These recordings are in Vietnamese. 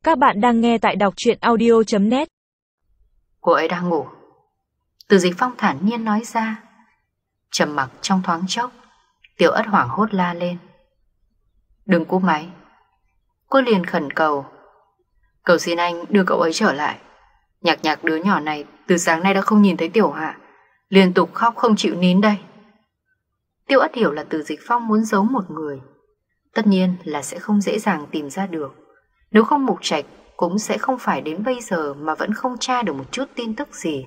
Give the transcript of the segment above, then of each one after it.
Các bạn đang nghe tại đọc truyện audio.net. Cô ấy đang ngủ. Từ Dịch Phong thản nhiên nói ra. Trầm mặc trong thoáng chốc, Tiểu Ất hoảng hốt la lên. Đừng cúp máy. Cô liền khẩn cầu. Cầu xin anh đưa cậu ấy trở lại. Nhạc Nhạc đứa nhỏ này từ sáng nay đã không nhìn thấy Tiểu Hạ, liên tục khóc không chịu nín đây. Tiểu Ất hiểu là Từ Dịch Phong muốn giấu một người, tất nhiên là sẽ không dễ dàng tìm ra được. Nếu không Mục Trạch cũng sẽ không phải đến bây giờ mà vẫn không tra được một chút tin tức gì.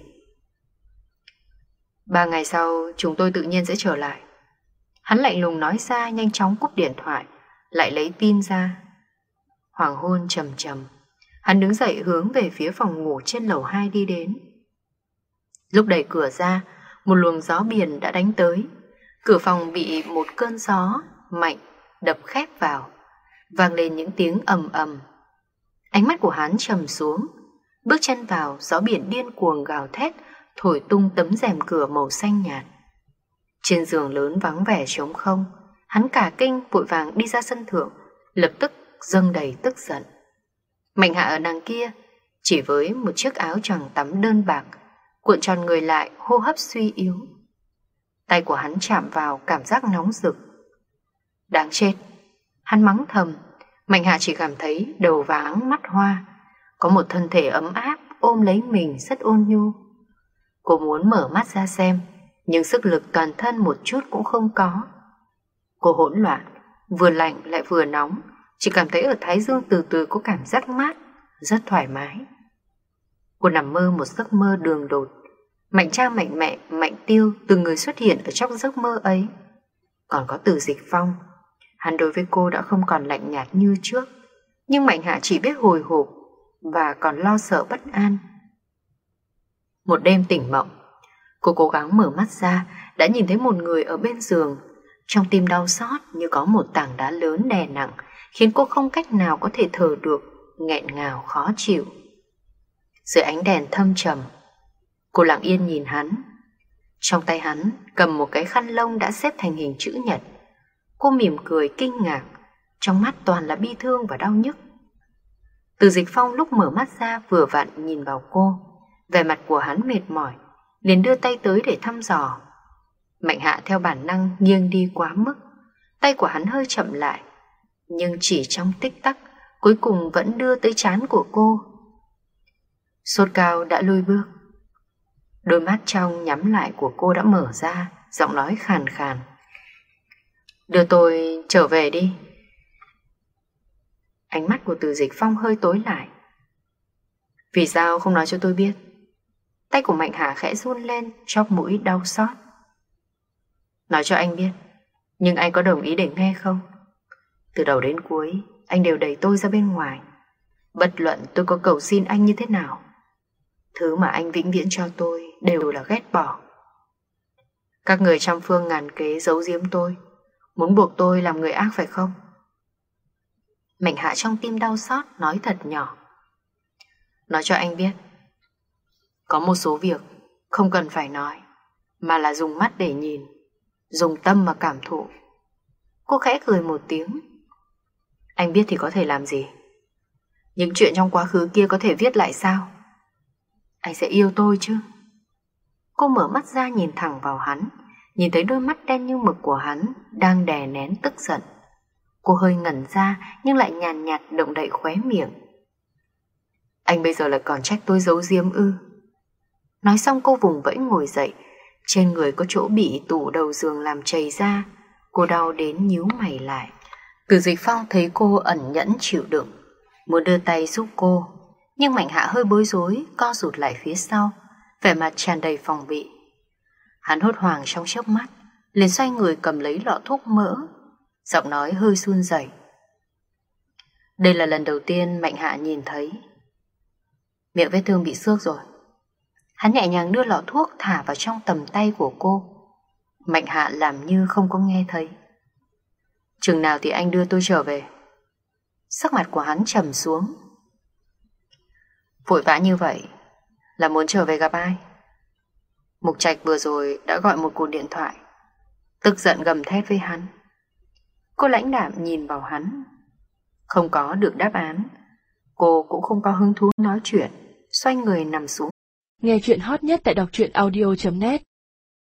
3 ngày sau chúng tôi tự nhiên sẽ trở lại. Hắn lạnh lùng nói ra, nhanh chóng cúp điện thoại, lại lấy pin ra. Hoàng hôn trầm trầm, hắn đứng dậy hướng về phía phòng ngủ trên lầu 2 đi đến. Lúc đẩy cửa ra, một luồng gió biển đã đánh tới. Cửa phòng bị một cơn gió mạnh đập khép vào, vang lên những tiếng ầm ầm. Ánh mắt của hắn trầm xuống, bước chân vào, gió biển điên cuồng gào thét, thổi tung tấm rèm cửa màu xanh nhạt. Trên giường lớn vắng vẻ trống không, hắn cả kinh vội vàng đi ra sân thượng, lập tức dâng đầy tức giận. Mạnh Hạ ở đằng kia, chỉ với một chiếc áo choàng tắm đơn bạc, cuộn tròn người lại, hô hấp suy yếu. Tay của hắn chạm vào, cảm giác nóng rực. Đáng chết, hắn mắng thầm. Mạnh Hạ chỉ cảm thấy đầu váng mắt hoa, có một thân thể ấm áp ôm lấy mình rất ôn nhu. Cô muốn mở mắt ra xem, nhưng sức lực toàn thân một chút cũng không có. Cô hỗn loạn, vừa lạnh lại vừa nóng, chỉ cảm thấy ở thái dương từ từ có cảm giác mát, rất thoải mái. Cô nằm mơ một giấc mơ đường đột. Mạnh cha mạnh mẹ, Mạnh Tiêu từng người xuất hiện ở trong giấc mơ ấy. Còn có Từ Dịch Phong. Hắn đối với cô đã không còn lạnh nhạt như trước, nhưng Mạnh Hạ chỉ biết hồi hộp và còn lo sợ bất an. Một đêm tỉnh mộng, cô cố gắng mở mắt ra, đã nhìn thấy một người ở bên giường. Trong tim đau xót như có một tảng đá lớn đè nặng, khiến cô không cách nào có thể thở được, nghẹn ngào khó chịu. Dưới ánh đèn thâm trầm, cô lặng yên nhìn hắn. Trong tay hắn cầm một cái khăn lông đã xếp thành hình chữ nhật. Cô mỉm cười kinh ngạc, trong mắt toàn là bi thương và đau nhức. Từ Dịch Phong lúc mở mắt ra vừa vặn nhìn vào cô, vẻ mặt của hắn mệt mỏi, liền đưa tay tới để thăm dò. Mạnh Hạ theo bản năng nghiêng đi quá mức, tay của hắn hơi chậm lại, nhưng chỉ trong tích tắc, cuối cùng vẫn đưa tới trán của cô. Sốt cao đã lui bước. Đôi mắt trong nhắm lại của cô đã mở ra, giọng nói khàn khàn. Đưa tôi trở về đi. Ánh mắt của Từ Dịch Phong hơi tối lại. Vì sao không nói cho tôi biết? Tay của Mạnh Hạ khẽ run lên, chóp mũi đau xót. Nói cho anh biết, nhưng anh có đồng ý để nghe không? Từ đầu đến cuối, anh đều đẩy tôi ra bên ngoài. Bất luận tôi có cầu xin anh như thế nào, thứ mà anh vĩnh viễn cho tôi đều là ghét bỏ. Các người trăm phương ngàn kế giấu giếm tôi, muốn buộc tôi làm người ác phải không? Mạnh Hạ trong tim đau xót nói thật nhỏ. Nói cho anh biết, có một số việc không cần phải nói, mà là dùng mắt để nhìn, dùng tâm mà cảm thụ. Cô khẽ cười một tiếng. Anh biết thì có thể làm gì? Những chuyện trong quá khứ kia có thể viết lại sao? Anh sẽ yêu tôi chứ? Cô mở mắt ra nhìn thẳng vào hắn, nhìn thấy đôi mắt đen như mực của hắn đang đè nén tức giận. Cô hơi ngẩn ra nhưng lại nhàn nhạt động đậy khóe miệng. Anh bây giờ lại còn trách tôi giấu giếm ư? Nói xong cô vùng vẫy ngồi dậy. Trên người có chỗ bị tủ đầu giường làm chảy ra. Cô đau đến nhíu mày lại. Từ Dịch Phong thấy cô ẩn nhẫn chịu đựng, muốn đưa tay giúp cô, nhưng Mạnh Hạ hơi bối rối, co rụt lại phía sau, vẻ mặt tràn đầy phòng bị. Hắn hốt hoảng trong chớp mắt, liền xoay người cầm lấy lọ thuốc mỡ, giọng nói hơi run rẩy. Đây là lần đầu tiên Mạnh Hạ nhìn thấy. Miệng vết thương bị xước rồi. Hắn nhẹ nhàng đưa lọ thuốc thả vào trong tầm tay của cô. Mạnh Hạ làm như không có nghe thấy. Chừng nào thì anh đưa tôi trở về? Sắc mặt của hắn trầm xuống. Vội vã như vậy là muốn trở về gặp ai? Mục Trạch vừa rồi đã gọi một cuộc điện thoại, tức giận gầm thét với hắn. Cô lãnh đạm nhìn vào hắn. Không có được đáp án, Cô cũng không có hứng thú nói chuyện, xoay người nằm xuống. Nghe chuyện hot nhất tại đọc truyện audio.net